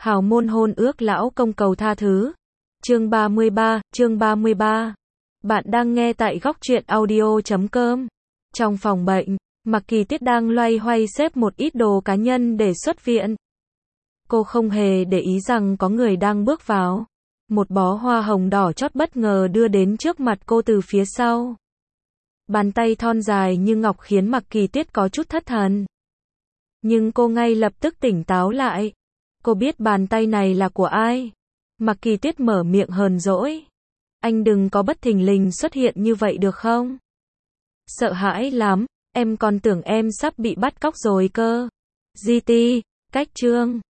Hào môn hôn ước lão công cầu tha thứ. Chương 33. Bạn đang nghe tại góc truyện audio.com. Trong phòng bệnh, Mạc Kỳ Tiết đang loay hoay xếp một ít đồ cá nhân để xuất viện. Cô không hề để ý rằng có người đang bước vào. Một bó hoa hồng đỏ chót bất ngờ đưa đến trước mặt cô từ phía sau. Bàn tay thon dài như ngọc khiến Mạc Kỳ Tiết có chút thất thần. Nhưng cô ngay lập tức tỉnh táo lại. Cô biết bàn tay này là của ai. Mạc Kỳ Tiết mở miệng hờn dỗi. Anh đừng có bất thình lình xuất hiện như vậy được không? Sợ hãi lắm, em còn tưởng em sắp bị bắt cóc rồi cơ. GT, cách chương.